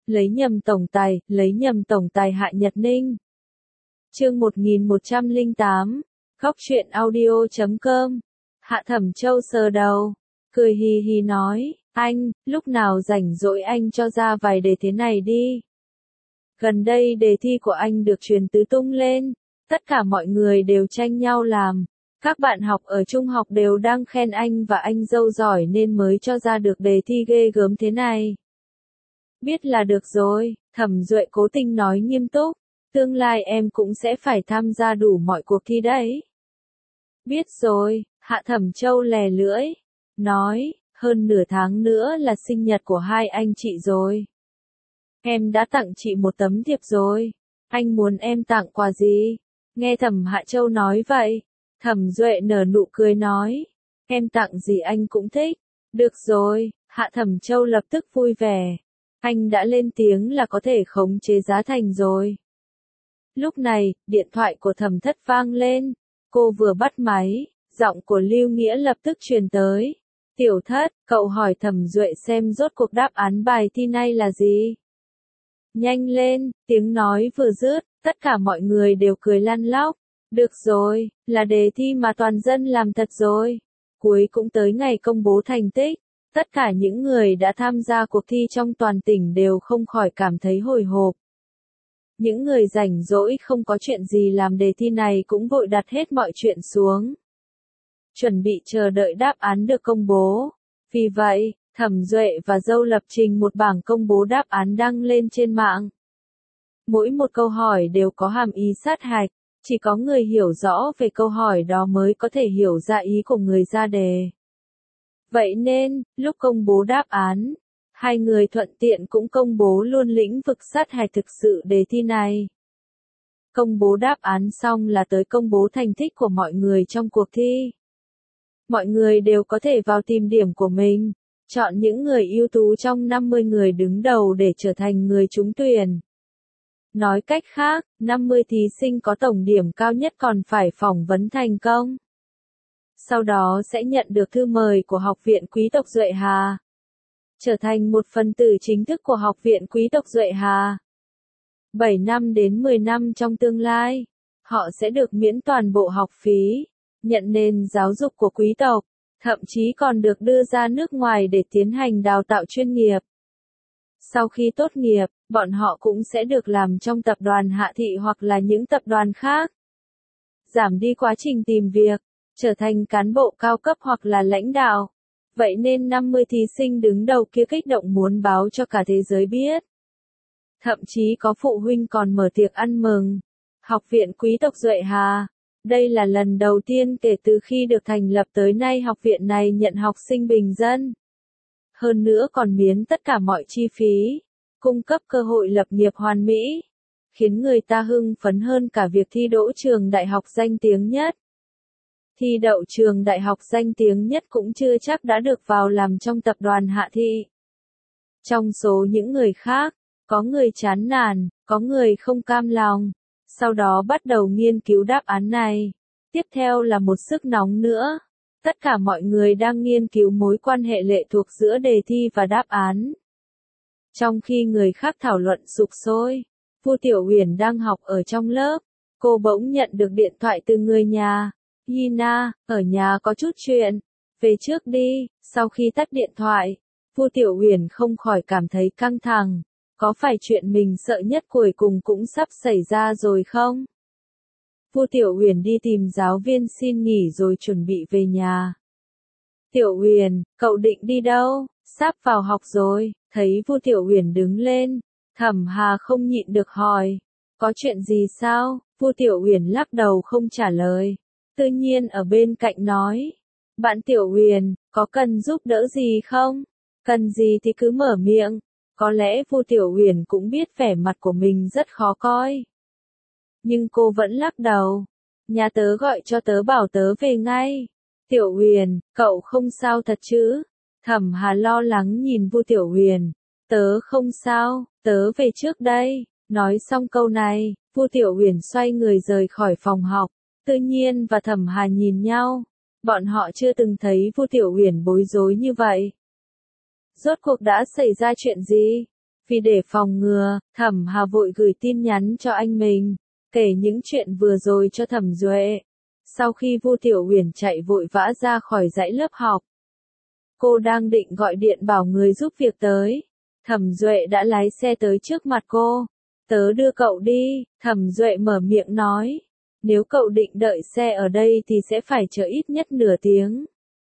lấy nhầm tổng tài Hạ Nhật Ninh. Chương 1108, Góc truyện audio.com. Hạ Thẩm Châu sờ đầu, cười hì hì nói, anh, lúc nào rảnh rỗi anh cho ra vài đề thế này đi. Gần đây đề thi của anh được truyền tứ tung lên, tất cả mọi người đều tranh nhau làm. Các bạn học ở trung học đều đang khen anh và anh dâu giỏi nên mới cho ra được đề thi ghê gớm thế này. Biết là được rồi, Thẩm Duệ cố tình nói nghiêm túc, tương lai em cũng sẽ phải tham gia đủ mọi cuộc thi đấy. Biết rồi, Hạ Thẩm Châu lè lưỡi, nói, hơn nửa tháng nữa là sinh nhật của hai anh chị rồi. Em đã tặng chị một tấm thiệp rồi, anh muốn em tặng quà gì? Nghe Thẩm Hạ Châu nói vậy, Thẩm Duệ nở nụ cười nói, em tặng gì anh cũng thích. Được rồi, Hạ Thẩm Châu lập tức vui vẻ, anh đã lên tiếng là có thể khống chế giá thành rồi. Lúc này, điện thoại của Thẩm Thất vang lên, cô vừa bắt máy, giọng của Lưu Nghĩa lập tức truyền tới. Tiểu Thất, cậu hỏi Thẩm Duệ xem rốt cuộc đáp án bài thi này là gì? Nhanh lên, tiếng nói vừa dứt, tất cả mọi người đều cười lăn lóc. Được rồi, là đề thi mà toàn dân làm thật rồi. Cuối cũng tới ngày công bố thành tích. Tất cả những người đã tham gia cuộc thi trong toàn tỉnh đều không khỏi cảm thấy hồi hộp. Những người rảnh rỗi không có chuyện gì làm đề thi này cũng vội đặt hết mọi chuyện xuống. Chuẩn bị chờ đợi đáp án được công bố. Vì vậy, Thẩm Duệ và dâu lập trình một bảng công bố đáp án đăng lên trên mạng. Mỗi một câu hỏi đều có hàm ý sát hạch, chỉ có người hiểu rõ về câu hỏi đó mới có thể hiểu ra ý của người ra đề. Vậy nên, lúc công bố đáp án, hai người thuận tiện cũng công bố luôn lĩnh vực sát hạch thực sự đề thi này. Công bố đáp án xong là tới công bố thành tích của mọi người trong cuộc thi. Mọi người đều có thể vào tìm điểm của mình, chọn những người ưu tú trong 50 người đứng đầu để trở thành người trúng tuyển. Nói cách khác, 50 thí sinh có tổng điểm cao nhất còn phải phỏng vấn thành công. Sau đó sẽ nhận được thư mời của Học viện Quý tộc Duệ Hà. Trở thành một phần tử chính thức của Học viện Quý tộc Duệ Hà. 7 năm đến 10 năm trong tương lai, họ sẽ được miễn toàn bộ học phí, nhận nền giáo dục của quý tộc, thậm chí còn được đưa ra nước ngoài để tiến hành đào tạo chuyên nghiệp. Sau khi tốt nghiệp, bọn họ cũng sẽ được làm trong tập đoàn Hạ Thị hoặc là những tập đoàn khác. Giảm đi quá trình tìm việc, trở thành cán bộ cao cấp hoặc là lãnh đạo. Vậy nên 50 thí sinh đứng đầu kia kích động muốn báo cho cả thế giới biết. Thậm chí có phụ huynh còn mở tiệc ăn mừng. Học viện Quý tộc Duệ Hà. Đây là lần đầu tiên kể từ khi được thành lập tới nay học viện này nhận học sinh bình dân. Hơn nữa còn miễn tất cả mọi chi phí, cung cấp cơ hội lập nghiệp hoàn mỹ, khiến người ta hưng phấn hơn cả việc thi đỗ trường đại học danh tiếng nhất. Thi đậu trường đại học danh tiếng nhất cũng chưa chắc đã được vào làm trong tập đoàn Hạ Thị. Trong số những người khác, có người chán nản, có người không cam lòng, sau đó bắt đầu nghiên cứu đáp án này. Tiếp theo là một sức nóng nữa. Tất cả mọi người đang nghiên cứu mối quan hệ lệ thuộc giữa đề thi và đáp án. Trong khi người khác thảo luận sục sôi, Vu Tiểu Uyển đang học ở trong lớp, cô bỗng nhận được điện thoại từ người nhà. Yina, ở nhà có chút chuyện, về trước đi. Sau khi tắt điện thoại, Vu Tiểu Uyển không khỏi cảm thấy căng thẳng, có phải chuyện mình sợ nhất cuối cùng cũng sắp xảy ra rồi không? Vu Tiểu Uyển đi tìm giáo viên xin nghỉ rồi chuẩn bị về nhà. Tiểu Uyển, cậu định đi đâu? Sắp vào học rồi. Thấy Vu Tiểu Uyển đứng lên, Thẩm Hà không nhịn được hỏi, có chuyện gì sao? Vu Tiểu Uyển lắc đầu không trả lời. Tự nhiên ở bên cạnh nói, bạn Tiểu Uyển, có cần giúp đỡ gì không? Cần gì thì cứ mở miệng. Có lẽ Vu Tiểu Uyển cũng biết vẻ mặt của mình rất khó coi. Nhưng cô vẫn lắc đầu. Nhà tớ gọi cho tớ bảo tớ về ngay. Tiểu Uyển, cậu không sao thật chứ? Thẩm Hà lo lắng nhìn Vu Tiểu Uyển. Tớ không sao, tớ về trước đây. Nói xong câu này, Vu Tiểu Uyển xoay người rời khỏi phòng học. Tự nhiên và Thẩm Hà nhìn nhau. Bọn họ chưa từng thấy Vu Tiểu Uyển bối rối như vậy. Rốt cuộc đã xảy ra chuyện gì? Vì để phòng ngừa, Thẩm Hà vội gửi tin nhắn cho anh mình, kể những chuyện vừa rồi cho Thẩm Duệ. Sau khi Vu Tiểu Uyển chạy vội vã ra khỏi dãy lớp học, cô đang định gọi điện bảo người giúp việc tới. Thẩm Duệ đã lái xe tới trước mặt cô. Tớ đưa cậu đi, Thẩm Duệ mở miệng nói. Nếu cậu định đợi xe ở đây thì sẽ phải chờ ít nhất nửa tiếng.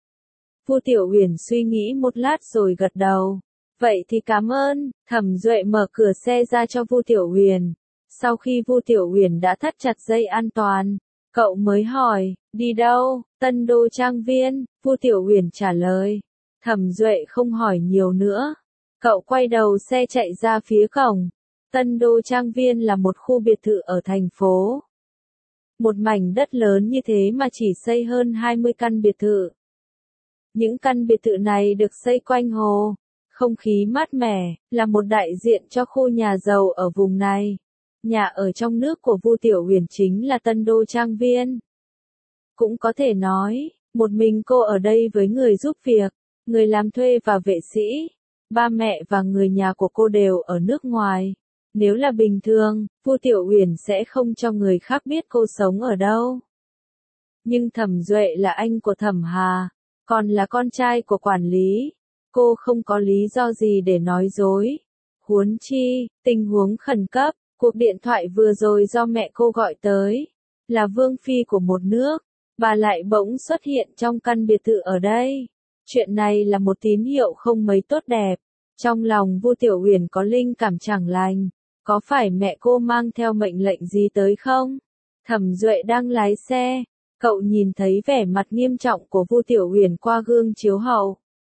Vu Tiểu Uyển suy nghĩ một lát rồi gật đầu. Vậy thì cảm ơn, Thẩm Duệ mở cửa xe ra cho Vu Tiểu Uyển. Sau khi Vu Tiểu Uyển đã thắt chặt dây an toàn, cậu mới hỏi, đi đâu? Tân Đô Trang Viên, Vu Tiểu Uyển trả lời. Thẩm Duệ không hỏi nhiều nữa. Cậu quay đầu xe chạy ra phía cổng. Tân Đô Trang Viên là một khu biệt thự ở thành phố. Một mảnh đất lớn như thế mà chỉ xây hơn 20 căn biệt thự. Những căn biệt thự này được xây quanh hồ. Không khí mát mẻ, là một đại diện cho khu nhà giàu ở vùng này. Nhà ở trong nước của Vu Tiểu Uyển chính là Tân Đô Trang Viên. Cũng có thể nói, một mình cô ở đây với người giúp việc, người làm thuê và vệ sĩ. Ba mẹ và người nhà của cô đều ở nước ngoài. Nếu là bình thường, Vu Tiểu Uyển sẽ không cho người khác biết cô sống ở đâu. Nhưng Thẩm Duệ là anh của Thẩm Hà, còn là con trai của quản lý. Cô không có lý do gì để nói dối. Huống chi, tình huống khẩn cấp, cuộc điện thoại vừa rồi do mẹ cô gọi tới, là vương phi của một nước, bà lại bỗng xuất hiện trong căn biệt thự ở đây. Chuyện này là một tín hiệu không mấy tốt đẹp. Trong lòng Vu Tiểu Uyển có linh cảm chẳng lành. Có phải mẹ cô mang theo mệnh lệnh gì tới không? Thẩm Duệ đang lái xe. Cậu nhìn thấy vẻ mặt nghiêm trọng của Vu Tiểu Uyển qua gương chiếu hậu.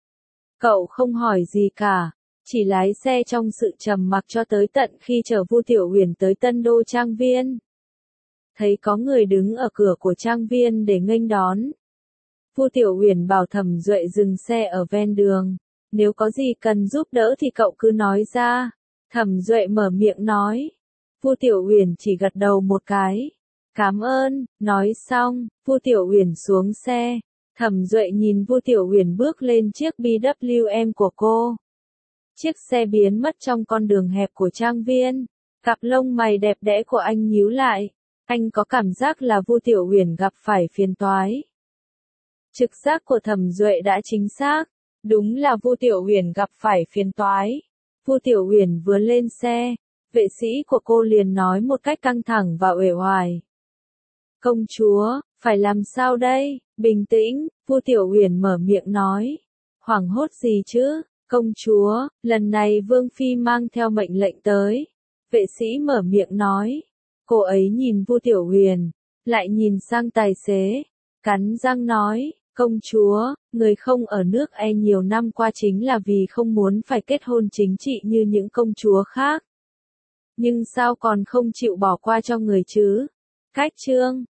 Cậu không hỏi gì cả, chỉ lái xe trong sự trầm mặc cho tới tận khi chở Vu Tiểu Uyển tới Tân Đô Trang Viên. Thấy có người đứng ở cửa của trang viên để nghênh đón. Vu Tiểu Uyển bảo Thẩm Duệ dừng xe ở ven đường. Nếu có gì cần giúp đỡ thì cậu cứ nói ra. Thẩm Duệ mở miệng nói. Vu Tiểu Uyển chỉ gật đầu một cái. Cảm ơn, nói xong, Vu Tiểu Uyển xuống xe. Thẩm Duệ nhìn Vu Tiểu Uyển bước lên chiếc BWM của cô. Chiếc xe biến mất trong con đường hẹp của trang viên. Cặp lông mày đẹp đẽ của anh nhíu lại. Anh có cảm giác là Vu Tiểu Uyển gặp phải phiền toái. Trực giác của Thẩm Duệ đã chính xác. Đúng là Vu Tiểu Uyển gặp phải phiền toái. Vu Tiểu Uyển vừa lên xe, vệ sĩ của cô liền nói một cách căng thẳng và uể oải. Công chúa, phải làm sao đây? Bình tĩnh, Vu Tiểu Uyển mở miệng nói. Hoảng hốt gì chứ? Công chúa, lần này Vương Phi mang theo mệnh lệnh tới. Vệ sĩ mở miệng nói. Cô ấy nhìn Vu Tiểu Uyển, lại nhìn sang tài xế, cắn răng nói. Công chúa, người không ở nước E nhiều năm qua chính là vì không muốn phải kết hôn chính trị như những công chúa khác. Nhưng sao còn không chịu bỏ qua cho người chứ? Cách chương